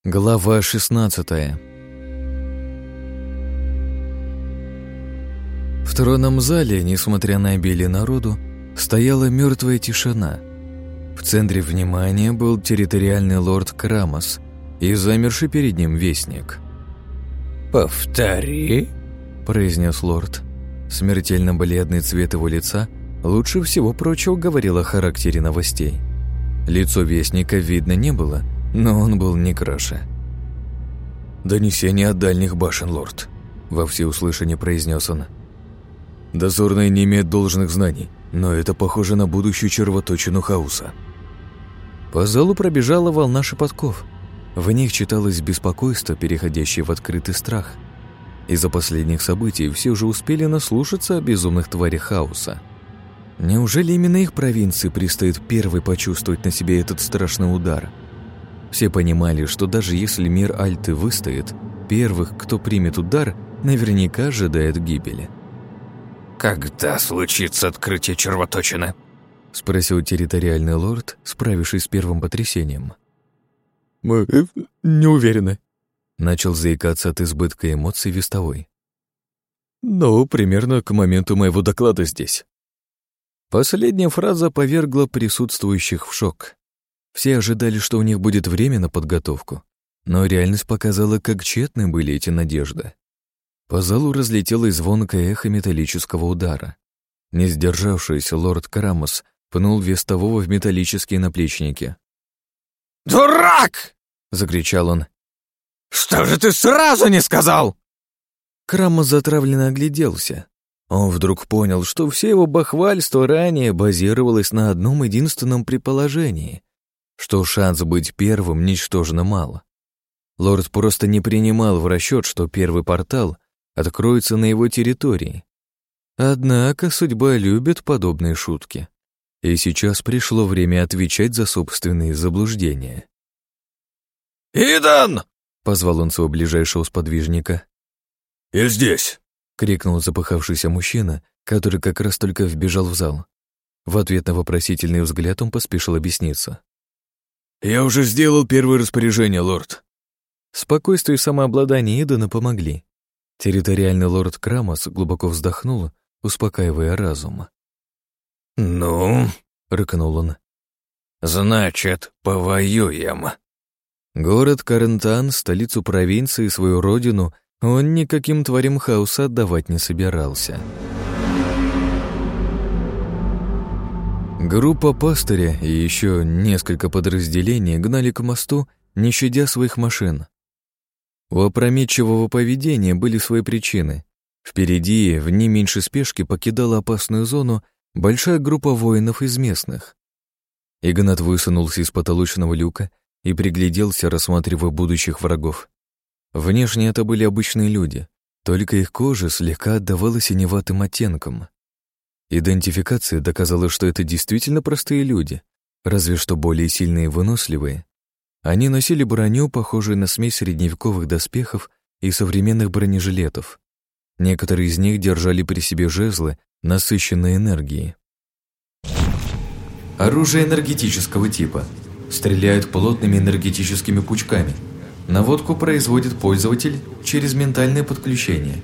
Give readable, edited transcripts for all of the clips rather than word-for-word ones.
Глава 16. В тронном зале, несмотря на обилие народу, стояла мертвая тишина. В центре внимания был территориальный лорд Крамос и замерший перед ним вестник. «Повтори», — произнес лорд. Смертельно бледный цвет его лица лучше всего прочего говорил о характере новостей. Лицо вестника видно не было, но он был не краше. «Донесение от дальних башен, лорд», — во всеуслышание произнес он. «Дозорные не имеют должных знаний, но это похоже на будущую червоточину хаоса». По залу пробежала волна шепотков. В них читалось беспокойство, переходящее в открытый страх. Из-за последних событий все уже успели наслушаться о безумных тварях хаоса. Неужели именно их провинции предстоит первой почувствовать на себе этот страшный удар? Все понимали, что даже если мир Альты выстоит, первых, кто примет удар, наверняка ожидает гибели. «Когда случится открытие червоточины?» — спросил территориальный лорд, справившись с первым потрясением. «Мы не уверены», — начал заикаться от избытка эмоций вестовой. «Но примерно к моменту моего доклада здесь». Последняя фраза повергла присутствующих в шок. Все ожидали, что у них будет время на подготовку, но реальность показала, как тщетны были эти надежды. По залу разлетелось звонкое эхо металлического удара. Не сдержавшийся лорд Крамос пнул вестового в металлические наплечники. «Дурак!» — закричал он. «Что же ты сразу не сказал?» Крамос затравленно огляделся. Он вдруг понял, что все его бахвальство ранее базировалось на одном единственном предположении, что шанс быть первым ничтожно мало. Лорд просто не принимал в расчет, что первый портал откроется на его территории. Однако судьба любит подобные шутки, и сейчас пришло время отвечать за собственные заблуждения. «Идан!» — позвал он своего ближайшего сподвижника. «Я здесь!» — крикнул запыхавшийся мужчина, который как раз только вбежал в зал. В ответ на вопросительный взгляд он поспешил объясниться. «Я уже сделал первое распоряжение, лорд». Спокойствие и самообладание Идана помогли. Территориальный лорд Крамос глубоко вздохнул, успокаивая разум. «Ну?» — рыкнул он. «Значит, повоюем». Город Карентан, столицу провинции и свою родину он никаким тварям хаоса отдавать не собирался. Группа пастыря и еще несколько подразделений гнали к мосту, не щадя своих машин. У опрометчивого поведения были свои причины. Впереди, в не меньшей спешке, покидала опасную зону большая группа воинов из местных. Игнат высунулся из потолочного люка и пригляделся, рассматривая будущих врагов. Внешне это были обычные люди, только их кожа слегка отдавала синеватым оттенком. Идентификация доказала, что это действительно простые люди, разве что более сильные и выносливые. Они носили броню, похожую на смесь средневековых доспехов и современных бронежилетов. Некоторые из них держали при себе жезлы, насыщенные энергией. Оружие энергетического типа. Стреляют плотными энергетическими пучками. Наводку производит пользователь через ментальное подключение.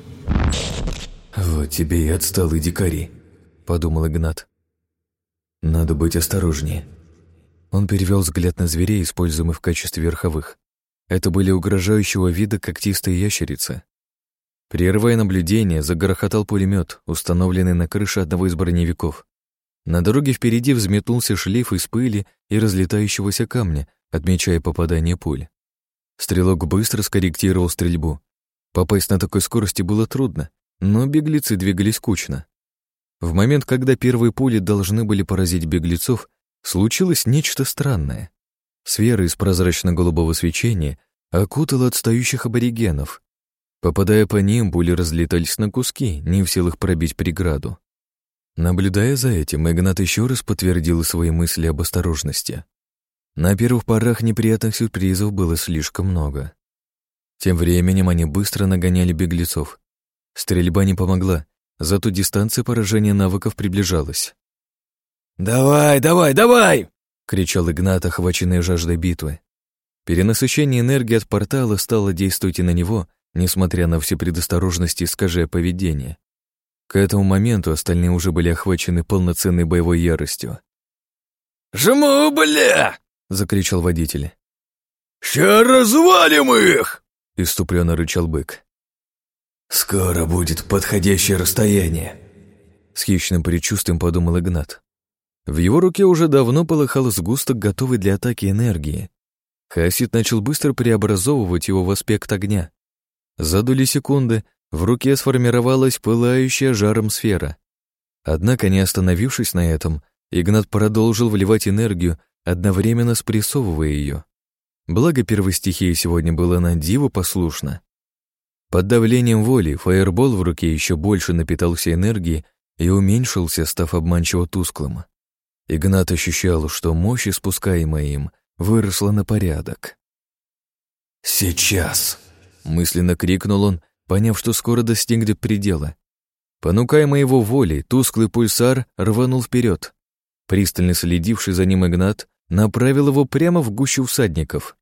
«Вот тебе и отсталые дикари», — подумал Игнат. «Надо быть осторожнее». Он перевел взгляд на зверей, используемых в качестве верховых. Это были угрожающего вида когтистые ящерицы. Прерывая наблюдение, загрохотал пулемет, установленный на крыше одного из броневиков. На дороге впереди взметнулся шлейф из пыли и разлетающегося камня, отмечая попадание пуль. Стрелок быстро скорректировал стрельбу. Попасть на такой скорости было трудно, но беглецы двигались кучно. В момент, когда первые пули должны были поразить беглецов, случилось нечто странное. Сфера из прозрачно-голубого свечения окутала отстающих аборигенов. Попадая по ним, пули разлетались на куски, не в силах пробить преграду. Наблюдая за этим, Игнат еще раз подтвердил свои мысли об осторожности. На первых порах неприятных сюрпризов было слишком много. Тем временем они быстро нагоняли беглецов. Стрельба не помогла, зато дистанция поражения навыков приближалась. «Давай, давай, давай!» — кричал Игнат, охваченный жаждой битвы. Перенасыщение энергии от портала стало действовать и на него, несмотря на все предосторожности и скажее поведение. К этому моменту остальные уже были охвачены полноценной боевой яростью. «Жму, бля!» — закричал водитель. «Ща развалим их!» — иступленно рычал бык. «Скоро будет подходящее расстояние», — с хищным предчувствием подумал Игнат. В его руке уже давно полыхал сгусток, готовый для атаки энергии. Хаосит начал быстро преобразовывать его в аспект огня. За доли секунды в руке сформировалась пылающая жаром сфера. Однако, не остановившись на этом, Игнат продолжил вливать энергию, одновременно спрессовывая ее. Благо первой стихии сегодня была на диво послушна. Под давлением воли фаербол в руке еще больше напитался энергией и уменьшился, став обманчиво тусклым. Игнат ощущал, что мощь, испускаемая им, выросла на порядок. «Сейчас!» — мысленно крикнул он, поняв, что скоро достигнет предела. Понукаемый его волей, тусклый пульсар рванул вперед. Пристально следивший за ним Игнат направил его прямо в гущу всадников.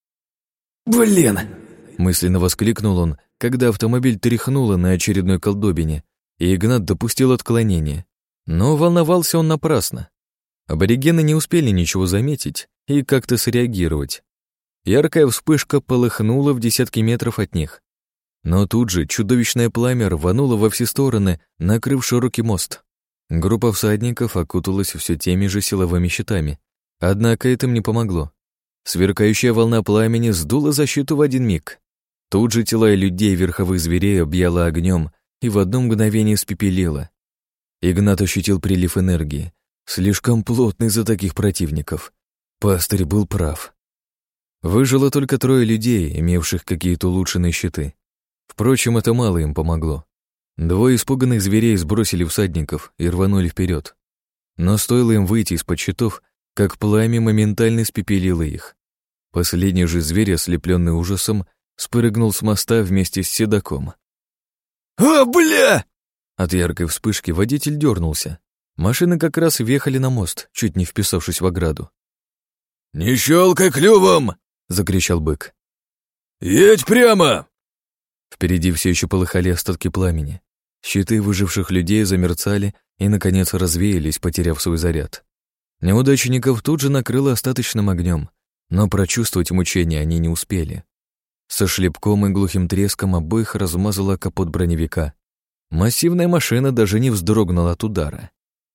«Блин!» — мысленно воскликнул он, когда автомобиль тряхнуло на очередной колдобине, и Игнат допустил отклонение. Но волновался он напрасно. Аборигены не успели ничего заметить и как-то среагировать. Яркая вспышка полыхнула в десятки метров от них. Но тут же чудовищное пламя рвануло во все стороны, накрыв широкий мост. Группа всадников окуталась все теми же силовыми щитами. Однако это им не помогло. Сверкающая волна пламени сдула защиту в один миг. Тут же тела людей и верховых зверей объяла огнем и в одно мгновение испепелила. Игнат ощутил прилив энергии, слишком плотный за таких противников. Пастырь был прав. Выжило только 3 людей, имевших какие-то улучшенные щиты. Впрочем, это мало им помогло. 2 испуганных зверей сбросили всадников и рванули вперед. Но стоило им выйти из-под щитов, как пламя моментально испепелило их. Последний же зверь, ослепленный ужасом, спрыгнул с моста вместе с седаком. «А, бля!» От яркой вспышки водитель дернулся. Машины как раз въехали на мост, чуть не вписавшись в ограду. «Не щелкай клювом!» — закричал бык. «Едь прямо!» Впереди все еще полыхали остатки пламени. Щиты выживших людей замерцали и, наконец, развеялись, потеряв свой заряд. Неудачников тут же накрыло остаточным огнем, но прочувствовать мучения они не успели. Со шлепком и глухим треском обоих размазала капот броневика. Массивная машина даже не вздрогнула от удара.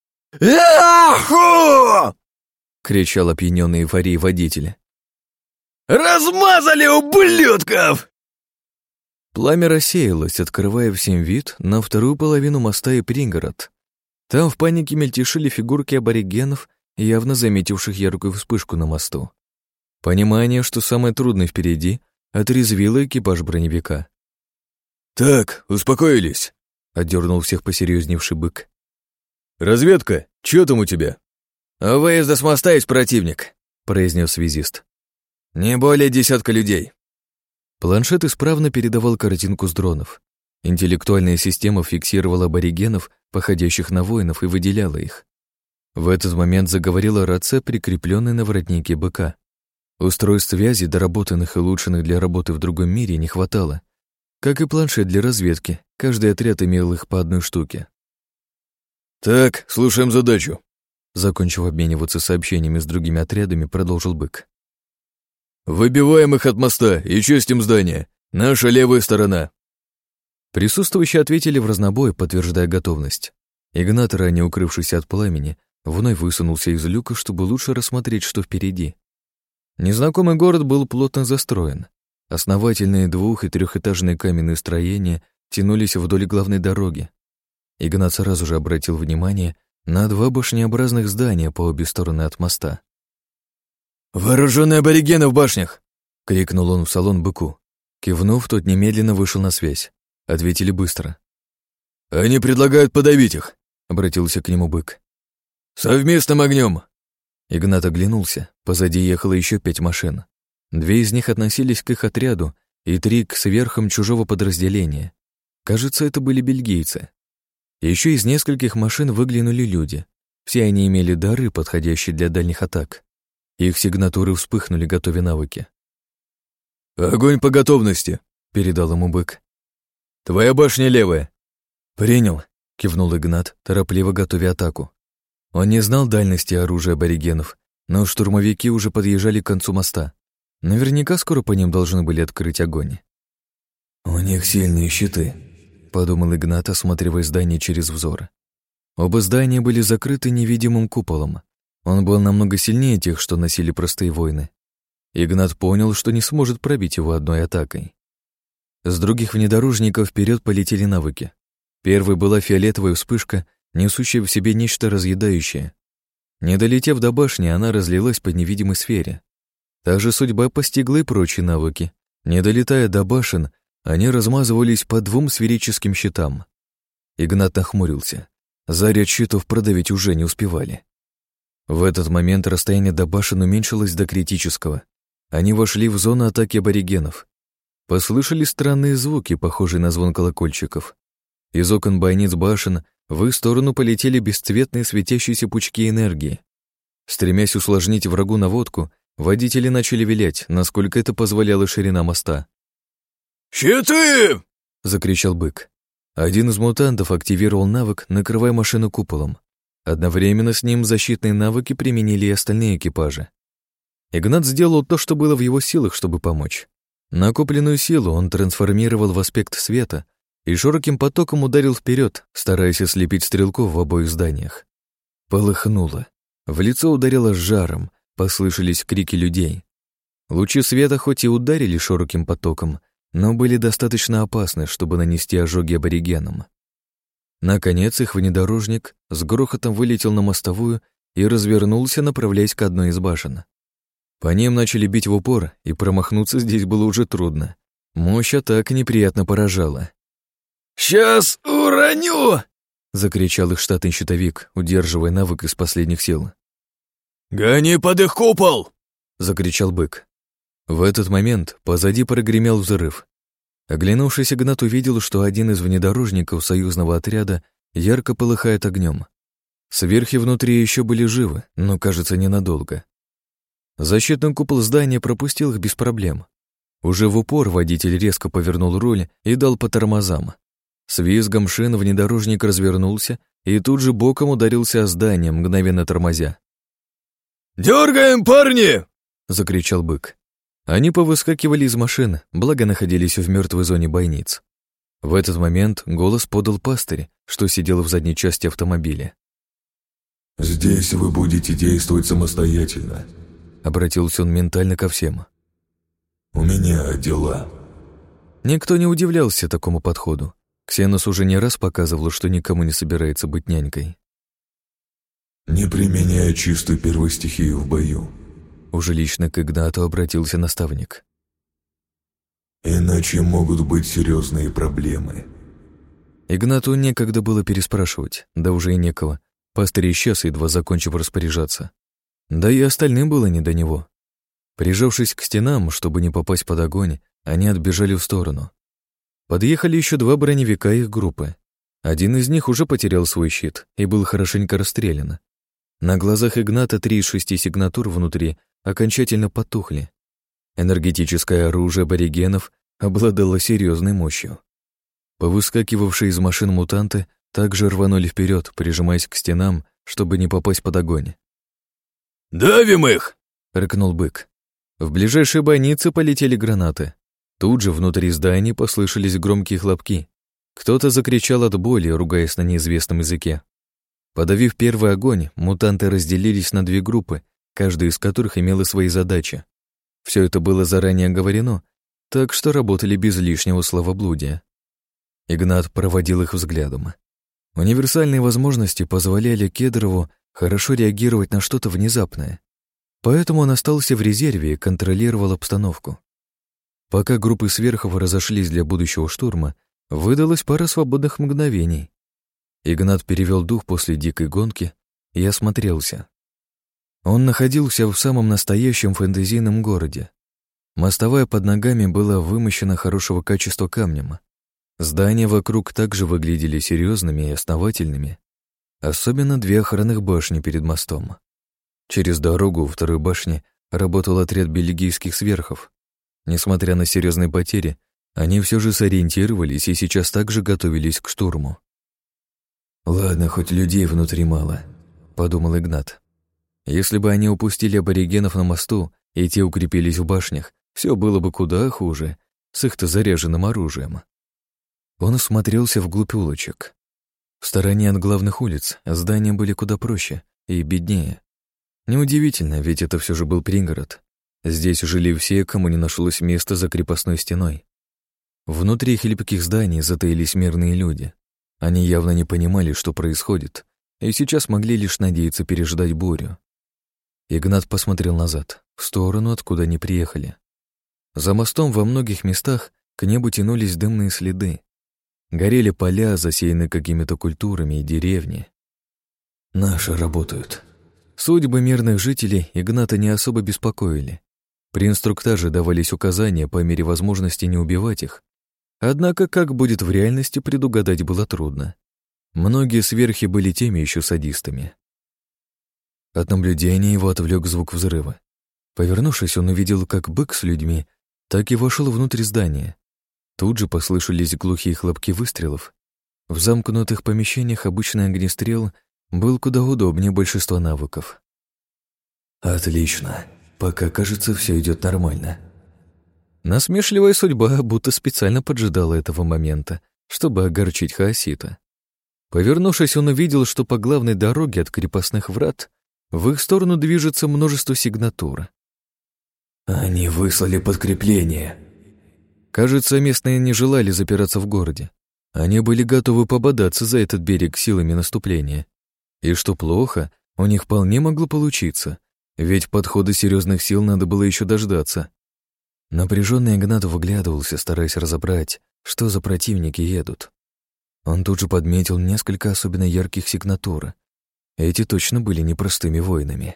«Аху!» — кричал опьянённый эйфорией водитель. «Размазали, ублюдков!» Пламя рассеялось, открывая всем вид на вторую половину моста и пригород. Там в панике мельтешили фигурки аборигенов, явно заметивших яркую вспышку на мосту. Понимание, что самое трудное впереди, отрезвило экипаж броневика. «Так, успокоились», — отдернул всех посерьезневший бык. «Разведка, чё там у тебя?» «У выезда с моста есть противник», — произнес связист. «Не более 10 людей». Планшет исправно передавал картинку с дронов. Интеллектуальная система фиксировала аборигенов, походящих на воинов, и выделяла их. В этот момент заговорила рация, прикрепленная на воротнике быка. Устройств связи, доработанных и улучшенных для работы в другом мире, не хватало. Как и планшет для разведки, каждый отряд имел их по 1 штуке. «Так, слушаем задачу», — закончив обмениваться сообщениями с другими отрядами, продолжил бык. «Выбиваем их от моста и чистим здание. Наша левая сторона». Присутствующие ответили в разнобой, подтверждая готовность. Игнат, ранее укрывшийся от пламени, вновь высунулся из люка, чтобы лучше рассмотреть, что впереди. Незнакомый город был плотно застроен. Основательные 2- и 3-этажные каменные строения тянулись вдоль главной дороги. Игнат сразу же обратил внимание на 2 башнеобразных здания по обе стороны от моста. «Вооруженные аборигены в башнях!» — крикнул он в салон быку. Кивнув, тот немедленно вышел на связь. Ответили быстро. «Они предлагают подавить их», — обратился к нему бык. «Совместным огнем!» Игнат оглянулся. Позади ехало еще 5 машин. 2 из них относились к их отряду, и 3 к сверхам чужого подразделения. Кажется, это были бельгийцы. Еще из нескольких машин выглянули люди. Все они имели дары, подходящие для дальних атак. Их сигнатуры вспыхнули, готовя навыки. «Огонь по готовности», — передал ему бык. «Твоя башня левая». «Принял», — кивнул Игнат, торопливо готовя атаку. Он не знал дальности оружия аборигенов, но штурмовики уже подъезжали к концу моста. Наверняка скоро по ним должны были открыть огонь. «У них сильные щиты», — подумал Игнат, осматривая здание через взор. Оба здания были закрыты невидимым куполом. Он был намного сильнее тех, что носили простые воины. Игнат понял, что не сможет пробить его одной атакой. С других внедорожников вперед полетели навыки. Первой была фиолетовая вспышка, несущая в себе нечто разъедающее. Не долетев до башни, она разлилась по невидимой сфере. Та же судьба постигла и прочие навыки. Не долетая до башен, они размазывались по 2 сферическим щитам. Игнат нахмурился. Заряд щитов продавить уже не успевали. В этот момент расстояние до башен уменьшилось до критического. Они вошли в зону атаки аборигенов. Послышались странные звуки, похожие на звон колокольчиков. Из окон бойниц башен в их сторону полетели бесцветные светящиеся пучки энергии. Стремясь усложнить врагу наводку, водители начали вилять, насколько это позволяла ширина моста. «Щиты!» — закричал бык. Один из мутантов активировал навык, накрывая машину куполом. Одновременно с ним защитные навыки применили и остальные экипажи. Игнат сделал то, что было в его силах, чтобы помочь. Накопленную силу он трансформировал в аспект света и широким потоком ударил вперед, стараясь ослепить стрелков в обоих зданиях. Полыхнуло. В лицо ударило жаром, послышались крики людей. Лучи света хоть и ударили широким потоком, но были достаточно опасны, чтобы нанести ожоги аборигенам. Наконец их внедорожник с грохотом вылетел на мостовую и развернулся, направляясь к одной из башен. По ним начали бить в упор, и промахнуться здесь было уже трудно. Мощь атак неприятно поражала. «Сейчас уроню!» — закричал их штатный щитовик, удерживая навык из последних сил. «Гони под их купол!» — закричал бык. В этот момент позади прогремел взрыв. Оглянувшись, Игнат увидел, что один из внедорожников союзного отряда ярко полыхает огнем. Сверхи внутри еще были живы, но, кажется, ненадолго. Защитный купол здания пропустил их без проблем. Уже в упор водитель резко повернул руль и дал по тормозам. С визгом шин внедорожник развернулся и тут же боком ударился о здание, мгновенно тормозя. «Дергаем, парни!» — закричал бык. Они повыскакивали из машин, благо находились в мертвой зоне бойниц. В этот момент голос подал пастырь, что сидел в задней части автомобиля. «Здесь вы будете действовать самостоятельно», — обратился он ментально ко всем. «У меня дела». Никто не удивлялся такому подходу. Ксенос уже не раз показывал, что никому не собирается быть нянькой. «Не применяя чистую первостихию в бою», — уже лично к Игнату обратился наставник. «Иначе могут быть серьезные проблемы». Игнату некогда было переспрашивать, да уже и некого. Пастырь исчез, едва закончив распоряжаться. Да и остальным было не до него. Прижавшись к стенам, чтобы не попасть под огонь, они отбежали в сторону. Подъехали еще 2 броневика их группы. Один из них уже потерял свой щит и был хорошенько расстрелян. На глазах Игната 3 из 6 сигнатур внутри окончательно потухли. Энергетическое оружие аборигенов обладало серьезной мощью. Повыскакивавшие из машин мутанты также рванули вперед, прижимаясь к стенам, чтобы не попасть под огонь. «Давим их!» — рыкнул бык. В ближайшие бойницы полетели гранаты. Тут же внутри здания послышались громкие хлопки. Кто-то закричал от боли, ругаясь на неизвестном языке. Подавив первый огонь, мутанты разделились на 2 группы, каждая из которых имела свои задачи. Все это было заранее оговорено, так что работали без лишнего словоблудия. Игнат проводил их взглядом. Универсальные возможности позволяли Кедрову хорошо реагировать на что-то внезапное. Поэтому он остался в резерве и контролировал обстановку. Пока группы сверхов разошлись для будущего штурма, выдалась пара свободных мгновений. Игнат перевел дух после дикой гонки и осмотрелся. Он находился в самом настоящем фэнтезийном городе. Мостовая под ногами была вымощена хорошего качества камнем. Здания вокруг также выглядели серьезными и основательными. Особенно 2 охранных башни перед мостом. Через дорогу у второй башни работал отряд бельгийских сверхов. Несмотря на серьезные потери, они все же сориентировались и сейчас также готовились к штурму. «Ладно, хоть людей внутри мало», — подумал Игнат. «Если бы они упустили аборигенов на мосту и те укрепились в башнях, все было бы куда хуже с их-то заряженным оружием». Он осмотрелся вглубь улочек. В стороне от главных улиц здания были куда проще и беднее. Неудивительно, ведь это все же был пригород. Здесь жили все, кому не нашлось места за крепостной стеной. Внутри хлипких зданий затаились мирные люди. Они явно не понимали, что происходит, и сейчас могли лишь надеяться переждать бурю. Игнат посмотрел назад, в сторону, откуда они приехали. За мостом во многих местах к небу тянулись дымные следы. Горели поля, засеянные какими-то культурами, и деревни. Наши работают. Судьбы мирных жителей Игната не особо беспокоили. При инструктаже давались указания по мере возможности не убивать их. Однако, как будет в реальности, предугадать было трудно. Многие сверхи были теми еще садистами. От наблюдения его отвлек звук взрыва. Повернувшись, он увидел как бык с людьми, так и вошел внутрь здания. Тут же послышались глухие хлопки выстрелов. В замкнутых помещениях обычный огнестрел был куда удобнее большинства навыков. «Отлично. Пока, кажется, все идет нормально». Насмешливая судьба будто специально поджидала этого момента, чтобы огорчить Хаосита. Повернувшись, он увидел, что по главной дороге от крепостных врат в их сторону движется множество сигнатур. «Они выслали подкрепление». Кажется, местные не желали запираться в городе. Они были готовы пободаться за этот берег силами наступления. И что плохо, у них вполне могло получиться, ведь подхода серьезных сил надо было еще дождаться. Напряженный Игнат выглядывался, стараясь разобрать, что за противники едут. Он тут же подметил несколько особенно ярких сигнатур. Эти точно были непростыми воинами.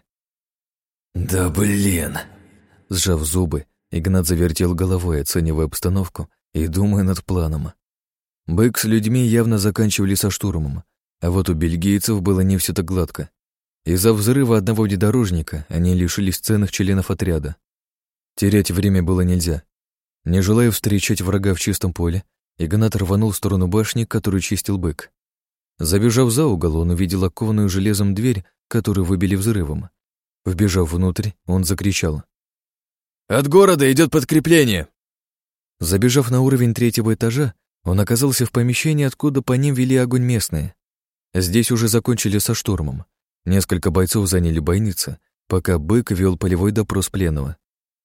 «Да блин!» Сжав зубы, Игнат завертел головой, оценивая обстановку и думая над планом. Бык с людьми явно заканчивали со штурмом, а вот у бельгийцев было не все так гладко. Из-за взрыва одного внедорожника они лишились ценных членов отряда. Терять время было нельзя. Не желая встречать врага в чистом поле, Игнат рванул в сторону башни, которую чистил бык. Забежав за угол, он увидел окованную железом дверь, которую выбили взрывом. Вбежав внутрь, он закричал: «От города идет подкрепление!» Забежав на уровень 3-го этажа, он оказался в помещении, откуда по ним вели огонь местные. Здесь уже закончили со штурмом. Несколько бойцов заняли бойницы, пока бык вел полевой допрос пленного.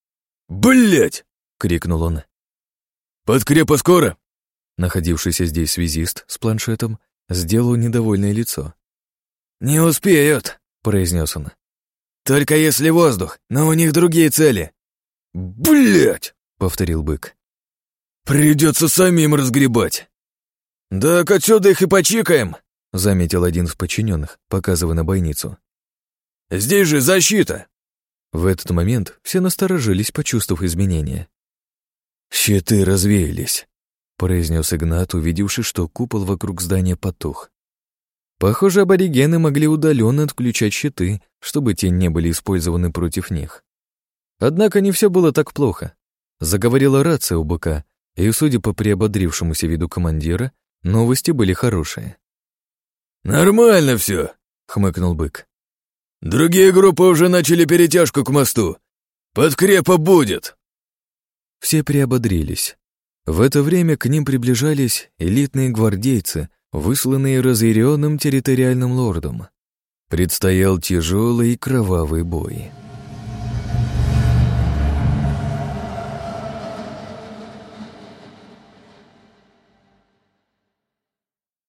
«Блядь!» — крикнул он. «Подкрепа скоро!» Находившийся здесь связист с планшетом сделал недовольное лицо. «Не успеют!» — произнес он. «Только если воздух, но у них другие цели!» «Блядь!» — повторил бык. «Придется самим разгребать!» «Так отсюда их и почикаем!» — заметил один из подчиненных, показывая на бойницу. «Здесь же защита!» В этот момент все насторожились, почувствовав изменения. «Щиты развеялись», — произнес Игнат, увидевший, что купол вокруг здания потух. Похоже, аборигены могли удаленно отключать щиты, чтобы те не были использованы против них. Однако не все было так плохо. Заговорила рация у быка, и, судя по приободрившемуся виду командира, новости были хорошие. «Нормально все», — хмыкнул бык. «Другие группы уже начали перетяжку к мосту. Подкрепа будет!» Все приободрились. В это время к ним приближались элитные гвардейцы, высланные разъяренным территориальным лордом. Предстоял тяжелый и кровавый бой.